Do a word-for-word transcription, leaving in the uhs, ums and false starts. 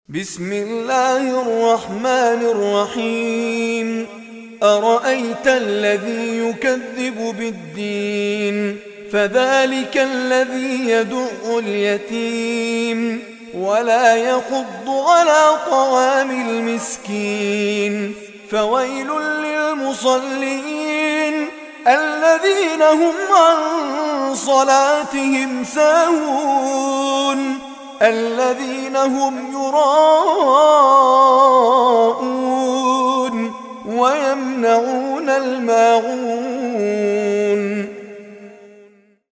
بسم الله الرحمن الرحيم. أرأيت الذي يكذب بالدين فذلك الذي يدع اليتيم ولا يحض على طعام المسكين فويل للمصلين الذين هم عن صلاتهم ساهون الذين هم يراءون